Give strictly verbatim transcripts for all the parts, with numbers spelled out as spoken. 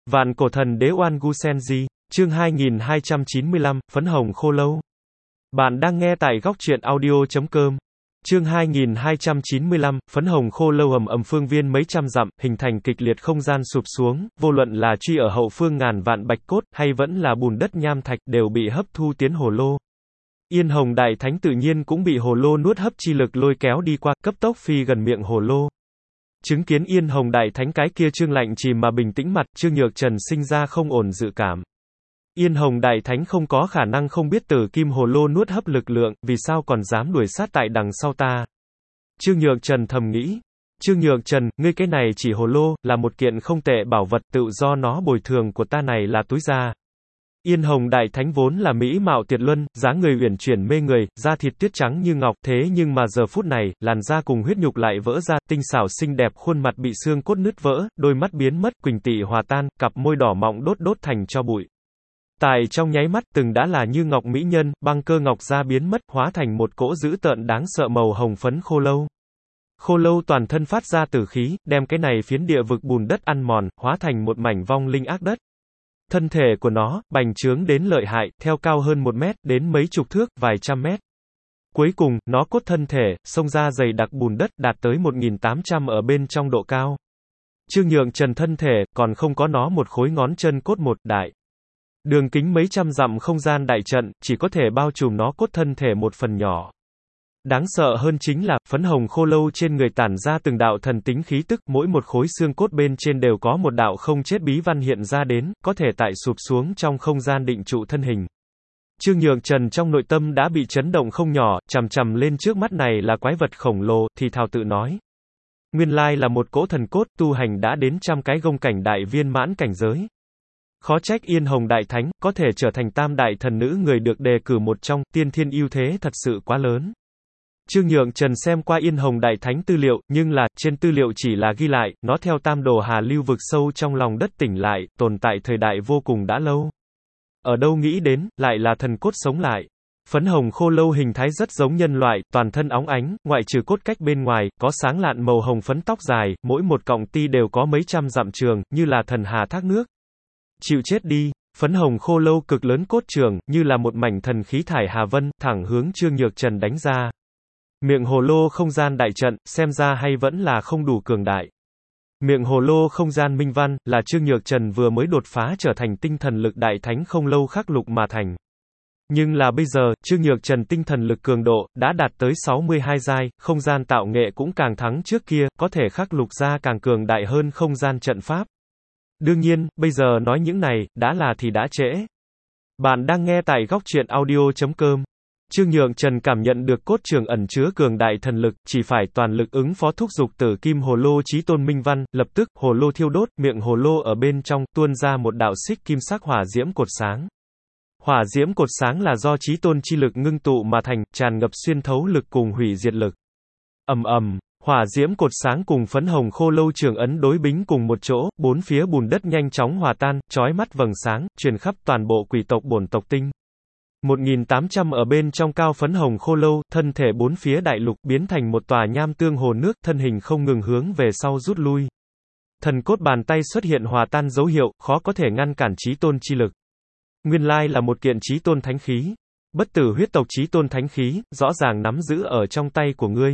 Vạn cổ thần đế Oan Gu Senji, chương hai nghìn hai trăm chín mươi lăm, Phấn hồng khô lâu. Bạn đang nghe tại góc truyện audio chấm com. Chương hai nghìn hai trăm chín mươi lăm, Phấn hồng khô lâu. Ầm ầm phương viên mấy trăm dặm, hình thành kịch liệt không gian sụp xuống, vô luận là truy ở hậu phương ngàn vạn bạch cốt, hay vẫn là bùn đất nham thạch, đều bị hấp thu tiến hồ lô. Yên Hồng Đại Thánh tự nhiên cũng bị hồ lô nuốt hấp chi lực lôi kéo đi qua, cấp tốc phi gần miệng hồ lô. Chứng kiến Yên Hồng Đại Thánh cái kia trương lạnh chìm mà bình tĩnh mặt, Trương Nhược Trần sinh ra không ổn dự cảm. Yên Hồng Đại Thánh không có khả năng không biết Tử Kim Hồ Lô nuốt hấp lực lượng, vì sao còn dám đuổi sát tại đằng sau ta. Trương Nhược Trần thầm nghĩ. Trương Nhược Trần, ngươi cái này chỉ hồ lô, là một kiện không tệ bảo vật, tự do nó bồi thường của ta này là túi da. Yên Hồng Đại Thánh vốn là mỹ mạo tuyệt luân, dáng người uyển chuyển mê người, da thịt tuyết trắng như ngọc, thế nhưng mà giờ phút này, làn da cùng huyết nhục lại vỡ ra, tinh xảo xinh đẹp, khuôn mặt bị xương cốt nứt vỡ, đôi mắt biến mất, quỳnh tỵ hòa tan, cặp môi đỏ mọng đốt đốt thành tro bụi. Tại trong nháy mắt, từng đã là như ngọc mỹ nhân, băng cơ ngọc da biến mất, hóa thành một cỗ dữ tợn đáng sợ màu hồng phấn khô lâu. Khô lâu toàn thân phát ra tử khí, đem cái này phiến địa vực bùn đất ăn mòn, hóa thành một mảnh vong linh ác đất. Thân thể của nó, bành trướng đến lợi hại, theo cao hơn một mét, đến mấy chục thước, vài trăm mét. Cuối cùng, nó cốt thân thể, xông ra dày đặc bùn đất, đạt tới một nghìn tám trăm ở bên trong độ cao. Trương Nhược Trần thân thể, còn không có nó một khối ngón chân cốt một đại. Đường kính mấy trăm dặm không gian đại trận, chỉ có thể bao trùm nó cốt thân thể một phần nhỏ. Đáng sợ hơn chính là, phấn hồng khô lâu trên người tản ra từng đạo thần tính khí tức, mỗi một khối xương cốt bên trên đều có một đạo không chết bí văn hiện ra đến, có thể tại sụp xuống trong không gian định trụ thân hình. Trương Nhược Trần trong nội tâm đã bị chấn động không nhỏ, chằm chằm lên trước mắt này là quái vật khổng lồ, thì thào tự nói. Nguyên lai là một cỗ thần cốt, tu hành đã đến trăm cái gông cảnh đại viên mãn cảnh giới. Khó trách Yên Hồng Đại Thánh, có thể trở thành tam đại thần nữ người được đề cử một trong, tiên thiên ưu thế thật sự quá lớn. Trương Nhược Trần xem qua Yên Hồng Đại Thánh tư liệu, nhưng là, trên tư liệu chỉ là ghi lại, nó theo tam đồ hà lưu vực sâu trong lòng đất tỉnh lại, tồn tại thời đại vô cùng đã lâu. Ở đâu nghĩ đến, lại là thần cốt sống lại. Phấn hồng khô lâu hình thái rất giống nhân loại, toàn thân óng ánh, ngoại trừ cốt cách bên ngoài, có sáng lạn màu hồng phấn tóc dài, mỗi một cọng ti đều có mấy trăm dặm trường, như là thần hà thác nước. Chịu chết đi. Phấn hồng khô lâu cực lớn cốt trường, như là một mảnh thần khí thải hà vân, thẳng hướng Trương Nhược Trần đánh ra. Miệng hồ lô không gian đại trận, xem ra hay vẫn là không đủ cường đại. Miệng hồ lô không gian minh văn, là Trương Nhược Trần vừa mới đột phá trở thành tinh thần lực đại thánh không lâu khắc lục mà thành. Nhưng là bây giờ, Trương Nhược Trần tinh thần lực cường độ, đã đạt tới sáu mươi hai giai, không gian tạo nghệ cũng càng thắng trước kia, có thể khắc lục ra càng cường đại hơn không gian trận pháp. Đương nhiên, bây giờ nói những này, đã là thì đã trễ. Bạn đang nghe tại góc truyện audio chấm com. Trương Nhược Trần cảm nhận được cốt trường ẩn chứa cường đại thần lực, chỉ phải toàn lực ứng phó thúc giục Tử Kim Hồ Lô Chí Tôn Minh Văn, lập tức, hồ lô thiêu đốt, miệng hồ lô ở bên trong, tuôn ra một đạo xích kim sắc hỏa diễm cột sáng. Hỏa diễm cột sáng là do Chí Tôn chi lực ngưng tụ mà thành, tràn ngập xuyên thấu lực cùng hủy diệt lực. Ầm ầm, hỏa diễm cột sáng cùng phấn hồng khô lâu trường ấn đối bính cùng một chỗ, bốn phía bùn đất nhanh chóng hòa tan, chói mắt vầng sáng, truyền khắp toàn bộ quỷ tộc bổn tộc tinh. một nghìn tám trăm ở bên trong cao phấn hồng khô lâu, thân thể bốn phía đại lục biến thành một tòa nham tương hồ nước, thân hình không ngừng hướng về sau rút lui. Thần cốt bàn tay xuất hiện hòa tan dấu hiệu, khó có thể ngăn cản Chí Tôn chi lực. Nguyên lai là một kiện Chí Tôn thánh khí. Bất tử huyết tộc Chí Tôn thánh khí, rõ ràng nắm giữ ở trong tay của ngươi.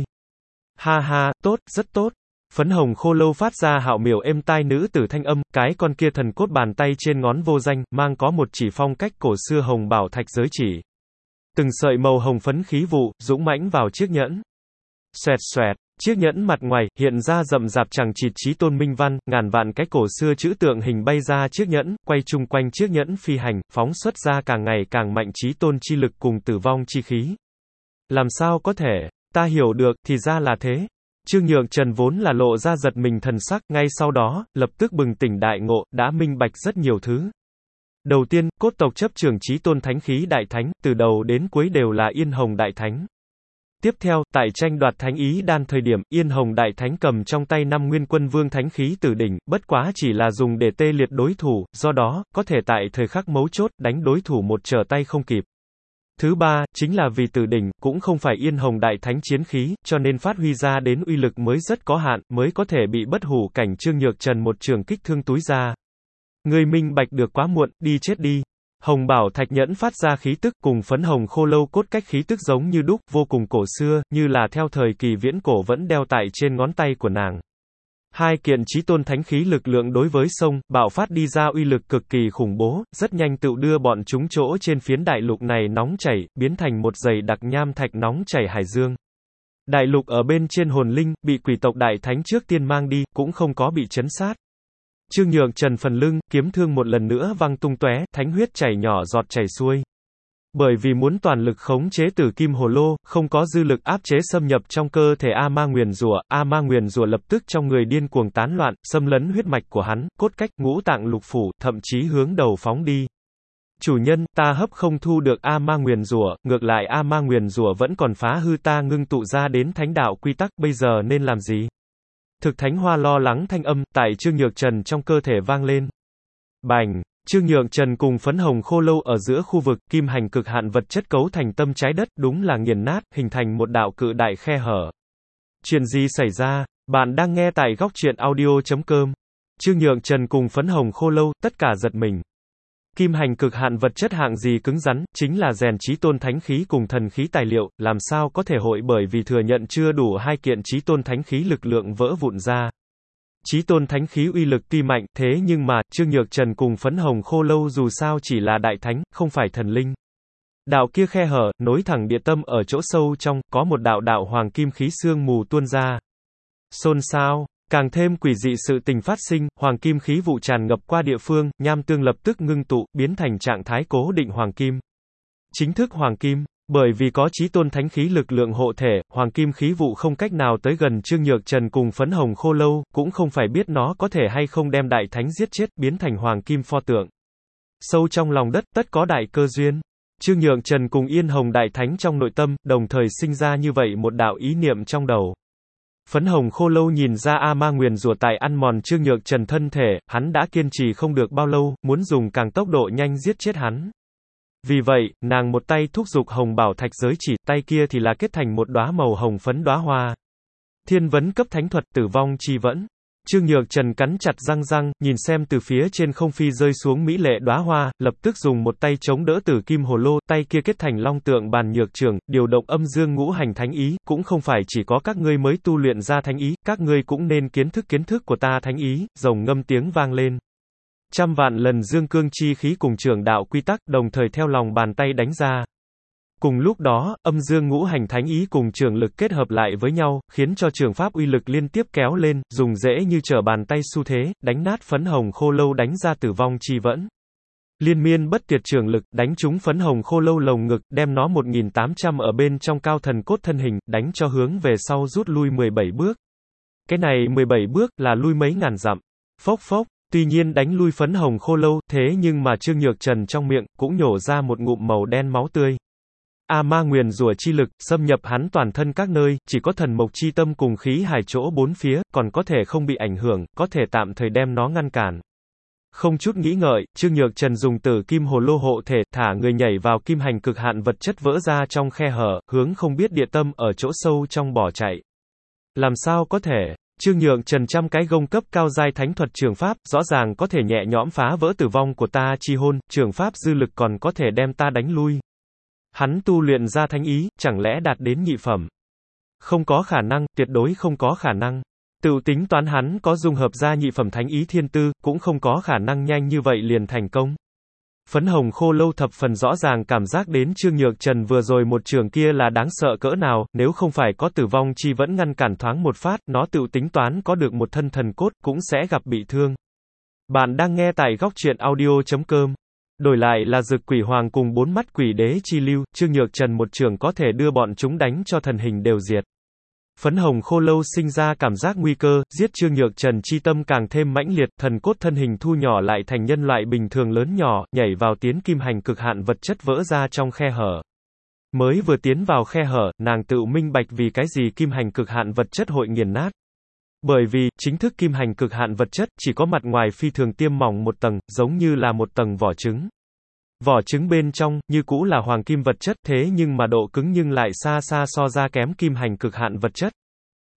Ha ha, tốt, rất tốt. Phấn hồng khô lâu phát ra hạo miểu êm tai nữ tử thanh âm, cái con kia thần cốt bàn tay trên ngón vô danh, mang có một chỉ phong cách cổ xưa hồng bảo thạch giới chỉ. Từng sợi màu hồng phấn khí vụ, dũng mãnh vào chiếc nhẫn. Xoẹt xoẹt, chiếc nhẫn mặt ngoài, hiện ra rậm rạp chằng chịt Chí Tôn minh văn, ngàn vạn cái cổ xưa chữ tượng hình bay ra chiếc nhẫn, quay chung quanh chiếc nhẫn phi hành, phóng xuất ra càng ngày càng mạnh Chí Tôn chi lực cùng tử vong chi khí. Làm sao có thể, ta hiểu được, thì ra là thế. Trương Nhược Trần vốn là lộ ra giật mình thần sắc, ngay sau đó, lập tức bừng tỉnh đại ngộ, đã minh bạch rất nhiều thứ. Đầu tiên, cốt tộc chấp trường Chí Tôn thánh khí đại thánh, từ đầu đến cuối đều là Yên Hồng Đại Thánh. Tiếp theo, tại tranh đoạt thánh ý đan thời điểm, Yên Hồng Đại Thánh cầm trong tay năm nguyên quân vương thánh khí tử đỉnh, bất quá chỉ là dùng để tê liệt đối thủ, do đó, có thể tại thời khắc mấu chốt, đánh đối thủ một trở tay không kịp. Thứ ba, chính là vì tử đỉnh, cũng không phải Yên Hồng Đại Thánh chiến khí, cho nên phát huy ra đến uy lực mới rất có hạn, mới có thể bị bất hủ cảnh Trương Nhược Trần một trường kích thương túi ra. Ngươi minh bạch được quá muộn, đi chết đi. Hồng bảo thạch nhẫn phát ra khí tức cùng phấn hồng khô lâu cốt cách khí tức giống như đúc, vô cùng cổ xưa, như là theo thời kỳ viễn cổ vẫn đeo tại trên ngón tay của nàng. Hai kiện chí tôn thánh khí lực lượng đối với sông, bạo phát đi ra uy lực cực kỳ khủng bố, rất nhanh tự đưa bọn chúng chỗ trên phiến đại lục này nóng chảy, biến thành một dày đặc nham thạch nóng chảy hải dương. Đại lục ở bên trên hồn linh, bị quỷ tộc đại thánh trước tiên mang đi, cũng không có bị chấn sát. Trương Nhược Trần phần lưng, kiếm thương một lần nữa văng tung tóe, thánh huyết chảy nhỏ giọt chảy xuôi. Bởi vì muốn toàn lực khống chế tử kim hồ lô, không có dư lực áp chế xâm nhập trong cơ thể A Ma Nguyền Rủa, A Ma Nguyền Rủa lập tức trong người điên cuồng tán loạn, xâm lấn huyết mạch của hắn, cốt cách, ngũ tạng lục phủ, thậm chí hướng đầu phóng đi. Chủ nhân, ta hấp không thu được A Ma Nguyền Rủa, ngược lại A Ma Nguyền Rủa vẫn còn phá hư ta ngưng tụ ra đến thánh đạo quy tắc, bây giờ nên làm gì? Thực Thánh Hoa lo lắng thanh âm, tại Trương Nhược Trần trong cơ thể vang lên. Bành! Trương Nhược Trần cùng phấn hồng khô lâu ở giữa khu vực, kim hành cực hạn vật chất cấu thành tâm trái đất, đúng là nghiền nát, hình thành một đạo cự đại khe hở. Chuyện gì xảy ra? Bạn đang nghe tại góc truyện audio chấm com. Trương Nhược Trần cùng phấn hồng khô lâu, tất cả giật mình. Kim hành cực hạn vật chất hạng gì cứng rắn, chính là rèn chí tôn thánh khí cùng thần khí tài liệu, làm sao có thể hội bởi vì thừa nhận chưa đủ hai kiện chí tôn thánh khí lực lượng vỡ vụn ra. Chí tôn thánh khí uy lực tuy mạnh, thế nhưng mà, Trương Nhược Trần cùng phấn hồng khô lâu dù sao chỉ là đại thánh, không phải thần linh. Đạo kia khe hở, nối thẳng địa tâm ở chỗ sâu trong, có một đạo đạo hoàng kim khí sương mù tuôn ra. Xôn xao, càng thêm quỷ dị sự tình phát sinh, hoàng kim khí vụ tràn ngập qua địa phương, nham tương lập tức ngưng tụ, biến thành trạng thái cố định hoàng kim. Chính thức hoàng kim. Bởi vì có chí tôn thánh khí lực lượng hộ thể, hoàng kim khí vụ không cách nào tới gần Trương Nhược Trần cùng phấn hồng khô lâu, cũng không phải biết nó có thể hay không đem đại thánh giết chết, biến thành hoàng kim pho tượng. Sâu trong lòng đất, tất có đại cơ duyên. Trương Nhược Trần cùng Yên Hồng đại thánh trong nội tâm, đồng thời sinh ra như vậy một đạo ý niệm trong đầu. Phấn hồng khô lâu nhìn ra A Ma Nguyền Rủa tại ăn mòn Trương Nhược Trần thân thể, hắn đã kiên trì không được bao lâu, muốn dùng càng tốc độ nhanh giết chết hắn. Vì vậy, nàng một tay thúc giục hồng bảo thạch giới chỉ, tay kia thì là kết thành một đóa màu hồng phấn đóa hoa. Thiên vấn cấp thánh thuật, tử vong chi vẫn. Trương Nhược Trần cắn chặt răng răng, nhìn xem từ phía trên không phi rơi xuống mỹ lệ đóa hoa, lập tức dùng một tay chống đỡ tử kim hồ lô, tay kia kết thành long tượng bàn nhược trường, điều động âm dương ngũ hành thánh ý, cũng không phải chỉ có các ngươi mới tu luyện ra thánh ý, các ngươi cũng nên kiến thức kiến thức của ta thánh ý, rồng ngâm tiếng vang lên. Trăm vạn lần dương cương chi khí cùng trường đạo quy tắc, đồng thời theo lòng bàn tay đánh ra. Cùng lúc đó, âm dương ngũ hành thánh ý cùng trường lực kết hợp lại với nhau, khiến cho trường pháp uy lực liên tiếp kéo lên, dùng dễ như trở bàn tay xu thế, đánh nát phấn hồng khô lâu đánh ra tử vong chi vẫn. Liên miên bất tuyệt trường lực, đánh trúng phấn hồng khô lâu lồng ngực, đem nó một nghìn tám trăm ở bên trong cao thần cốt thân hình, đánh cho hướng về sau rút lui mười bảy bước. Cái này mười bảy bước, là lui mấy ngàn dặm. Phốc phốc. Tuy nhiên đánh lui phấn hồng khô lâu, thế nhưng mà Trương Nhược Trần trong miệng, cũng nhổ ra một ngụm màu đen máu tươi. A Ma Nguyền Rủa chi lực, xâm nhập hắn toàn thân các nơi, chỉ có thần mộc chi tâm cùng khí hải chỗ bốn phía, còn có thể không bị ảnh hưởng, có thể tạm thời đem nó ngăn cản. Không chút nghĩ ngợi, Trương Nhược Trần dùng tử kim hồ lô hộ thể, thả người nhảy vào kim hành cực hạn vật chất vỡ ra trong khe hở, hướng không biết địa tâm ở chỗ sâu trong bỏ chạy. Làm sao có thể? Trương Nhược Trần trăm cái gông cấp cao giai thánh thuật trường pháp, rõ ràng có thể nhẹ nhõm phá vỡ tử vong của ta chi hôn, trường pháp dư lực còn có thể đem ta đánh lui. Hắn tu luyện ra thánh ý, chẳng lẽ đạt đến nhị phẩm? Không có khả năng, tuyệt đối không có khả năng. Tự tính toán hắn có dung hợp ra nhị phẩm thánh ý thiên tư, cũng không có khả năng nhanh như vậy liền thành công. Phấn hồng khô lâu thập phần rõ ràng cảm giác đến Trương Nhược Trần vừa rồi một trường kia là đáng sợ cỡ nào, nếu không phải có tử vong chi vẫn ngăn cản thoáng một phát, nó tự tính toán có được một thân thần cốt, cũng sẽ gặp bị thương. Bạn đang nghe tại góc truyện audio chấm com. Đổi lại là Dực Quỷ Hoàng cùng bốn mắt quỷ đế chi lưu, Trương Nhược Trần một trường có thể đưa bọn chúng đánh cho thần hình đều diệt. Phấn hồng khô lâu sinh ra cảm giác nguy cơ, giết Trương Nhược Trần chi tâm càng thêm mãnh liệt, thần cốt thân hình thu nhỏ lại thành nhân loại bình thường lớn nhỏ, nhảy vào tiến kim hành cực hạn vật chất vỡ ra trong khe hở. Mới vừa tiến vào khe hở, nàng tự minh bạch vì cái gì kim hành cực hạn vật chất hội nghiền nát. Bởi vì, chính thức kim hành cực hạn vật chất, chỉ có mặt ngoài phi thường tiêm mỏng một tầng, giống như là một tầng vỏ trứng. Vỏ trứng bên trong, như cũ là hoàng kim vật chất, thế nhưng mà độ cứng nhưng lại xa xa so ra kém kim hành cực hạn vật chất.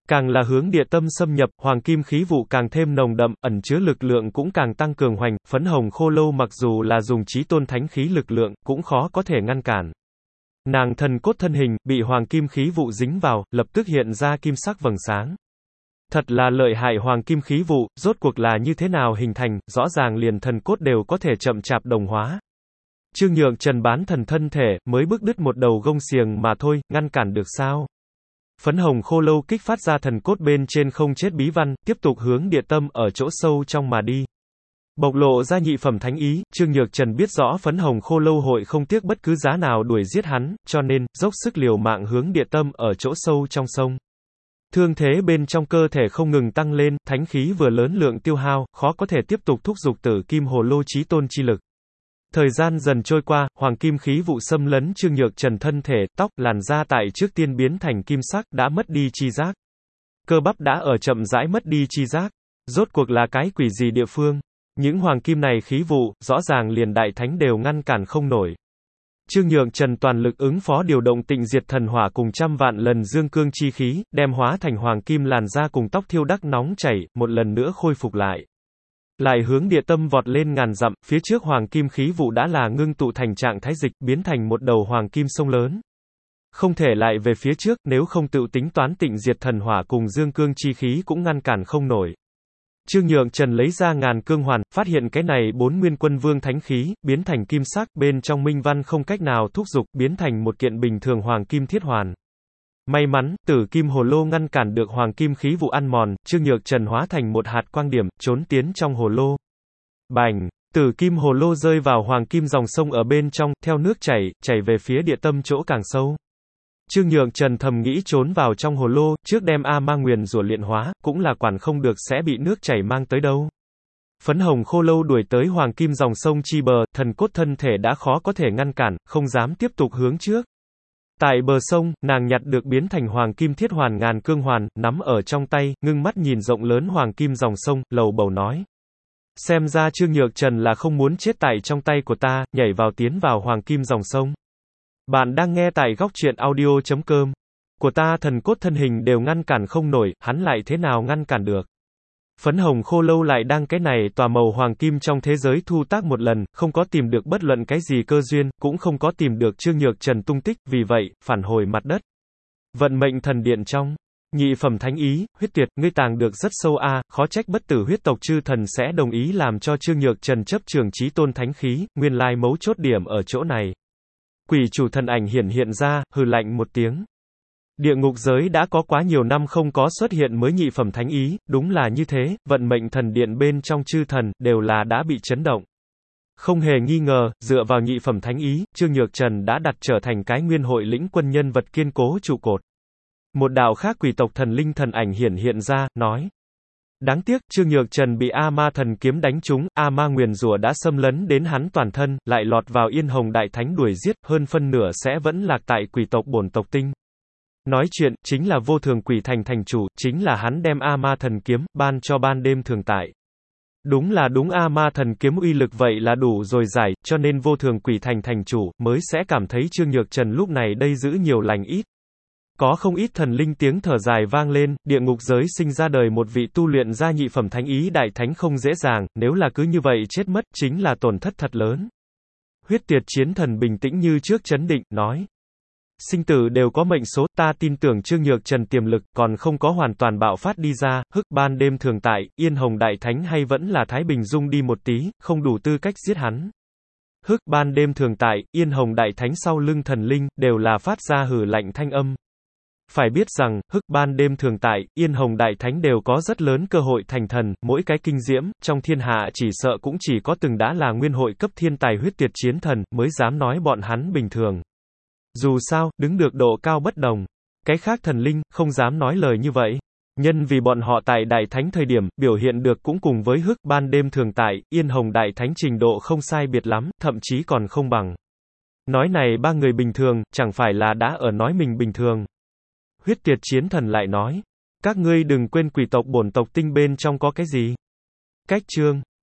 Càng là hướng địa tâm xâm nhập, hoàng kim khí vụ càng thêm nồng đậm, ẩn chứa lực lượng cũng càng tăng cường hoành, phấn hồng khô lâu mặc dù là dùng chí tôn thánh khí lực lượng, cũng khó có thể ngăn cản. Nàng thần cốt thân hình, bị hoàng kim khí vụ dính vào, lập tức hiện ra kim sắc vầng sáng. Thật là lợi hại hoàng kim khí vụ, rốt cuộc là như thế nào hình thành, rõ ràng liền thần cốt đều có thể chậm chạp đồng hóa. Trương Nhược Trần bán thần thân thể, mới bước đứt một đầu gông xiềng mà thôi, ngăn cản được sao? Phấn hồng khô lâu kích phát ra thần cốt bên trên không chết bí văn, tiếp tục hướng địa tâm ở chỗ sâu trong mà đi. Bộc lộ ra nhị phẩm thánh ý, Trương Nhược Trần biết rõ phấn hồng khô lâu hội không tiếc bất cứ giá nào đuổi giết hắn, cho nên, dốc sức liều mạng hướng địa tâm ở chỗ sâu trong sông. Thương thế bên trong cơ thể không ngừng tăng lên, thánh khí vừa lớn lượng tiêu hao, khó có thể tiếp tục thúc giục tử kim hồ lô chí tôn chi lực. Thời gian dần trôi qua, hoàng kim khí vụ xâm lấn Trương Nhược Trần thân thể, tóc, làn da tại trước tiên biến thành kim sắc, đã mất đi chi giác. Cơ bắp đã ở chậm rãi mất đi chi giác. Rốt cuộc là cái quỷ gì địa phương? Những hoàng kim này khí vụ, rõ ràng liền đại thánh đều ngăn cản không nổi. Trương Nhược Trần toàn lực ứng phó điều động tịnh diệt thần hỏa cùng trăm vạn lần dương cương chi khí, đem hóa thành hoàng kim làn da cùng tóc thiêu đắc nóng chảy, một lần nữa khôi phục lại. Lại hướng địa tâm vọt lên ngàn dặm, phía trước hoàng kim khí vụ đã là ngưng tụ thành trạng thái dịch, biến thành một đầu hoàng kim sông lớn. Không thể lại về phía trước, nếu không tự tính toán tịnh diệt thần hỏa cùng dương cương chi khí cũng ngăn cản không nổi. Trương Nhược Trần lấy ra ngàn cương hoàn, phát hiện cái này bốn nguyên quân vương thánh khí, biến thành kim sắc, bên trong minh văn không cách nào thúc giục, biến thành một kiện bình thường hoàng kim thiết hoàn. May mắn, tử kim hồ lô ngăn cản được hoàng kim khí vụ ăn mòn, Trương Nhược Trần hóa thành một hạt quang điểm, trốn tiến trong hồ lô. Bành! Tử kim hồ lô rơi vào hoàng kim dòng sông ở bên trong, theo nước chảy, chảy về phía địa tâm chỗ càng sâu. Trương Nhược Trần thầm nghĩ trốn vào trong hồ lô, trước đem A Ma Nguyền rủa luyện hóa, cũng là quản không được sẽ bị nước chảy mang tới đâu. Phấn hồng khô lâu đuổi tới hoàng kim dòng sông chi bờ, thần cốt thân thể đã khó có thể ngăn cản, không dám tiếp tục hướng trước. Tại bờ sông, nàng nhặt được biến thành hoàng kim thiết hoàn ngàn cương hoàn, nắm ở trong tay, ngưng mắt nhìn rộng lớn hoàng kim dòng sông, lầu bầu nói. Xem ra Trương Nhược Trần là không muốn chết tại trong tay của ta, nhảy vào tiến vào hoàng kim dòng sông. Bạn đang nghe tại góc truyện audio chấm com. Của ta thần cốt thân hình đều ngăn cản không nổi, hắn lại thế nào ngăn cản được. Phấn hồng khô lâu lại đang cái này tòa màu hoàng kim trong thế giới thu tác một lần, không có tìm được bất luận cái gì cơ duyên, cũng không có tìm được Trương Nhược Trần tung tích, vì vậy, phản hồi mặt đất. Vận mệnh thần điện trong. Nhị phẩm thánh ý, huyết tuyệt, ngươi tàng được rất sâu a, à, khó trách bất tử huyết tộc chư thần sẽ đồng ý làm cho Trương Nhược Trần chấp trường chí tôn thánh khí, nguyên lai mấu chốt điểm ở chỗ này. Quỷ chủ thần ảnh hiển hiện ra, hừ lạnh một tiếng. Địa ngục giới đã có quá nhiều năm không có xuất hiện mới nhị phẩm thánh ý, đúng là như thế, vận mệnh thần điện bên trong chư thần, đều là đã bị chấn động. Không hề nghi ngờ, dựa vào nhị phẩm thánh ý, Trương Nhược Trần đã đặt trở thành cái nguyên hội lĩnh quân nhân vật kiên cố trụ cột. Một đạo khác quỷ tộc thần linh thần ảnh hiển hiện ra, nói. Đáng tiếc, Trương Nhược Trần bị A Ma thần kiếm đánh trúng, A Ma nguyền rủa đã xâm lấn đến hắn toàn thân, lại lọt vào Yên Hồng Đại Thánh đuổi giết, hơn phân nửa sẽ vẫn lạc tại quỷ tộc bổn tộc tinh. Nói chuyện, chính là vô thường quỷ thành thành chủ, chính là hắn đem A Ma thần kiếm, ban cho ban đêm thường tại. Đúng là đúng A Ma thần kiếm uy lực vậy là đủ rồi giải, cho nên vô thường quỷ thành thành chủ, mới sẽ cảm thấy Trương Nhược Trần lúc này đây giữ nhiều lành ít. Có không ít thần linh tiếng thở dài vang lên, địa ngục giới sinh ra đời một vị tu luyện ra nhị phẩm thánh ý đại thánh không dễ dàng, nếu là cứ như vậy chết mất, chính là tổn thất thật lớn. Huyết Tuyệt chiến thần bình tĩnh như trước chấn định, nói. Sinh tử đều có mệnh số, ta tin tưởng Trương Nhược Trần tiềm lực, còn không có hoàn toàn bạo phát đi ra, hức ban đêm thường tại, Yên Hồng Đại Thánh hay vẫn là Thái Bình Dung đi một tí, không đủ tư cách giết hắn. Hức ban đêm thường tại, Yên Hồng Đại Thánh sau lưng thần linh, đều là phát ra hử lạnh thanh âm. Phải biết rằng, hức ban đêm thường tại, Yên Hồng Đại Thánh đều có rất lớn cơ hội thành thần, mỗi cái kinh diễm, trong thiên hạ chỉ sợ cũng chỉ có từng đã là nguyên hội cấp thiên tài huyết tuyệt chiến thần, mới dám nói bọn hắn bình thường. Dù sao, đứng được độ cao bất đồng. Cái khác thần linh, không dám nói lời như vậy. Nhân vì bọn họ tại Đại Thánh thời điểm, biểu hiện được cũng cùng với hức ban đêm thường tại, Yên Hồng Đại Thánh trình độ không sai biệt lắm, thậm chí còn không bằng. Nói này ba người bình thường, chẳng phải là đã ở nói mình bình thường. Huyết Tuyệt chiến thần lại nói, các ngươi đừng quên quỷ tộc bổn tộc tinh bên trong có cái gì. Cách chương.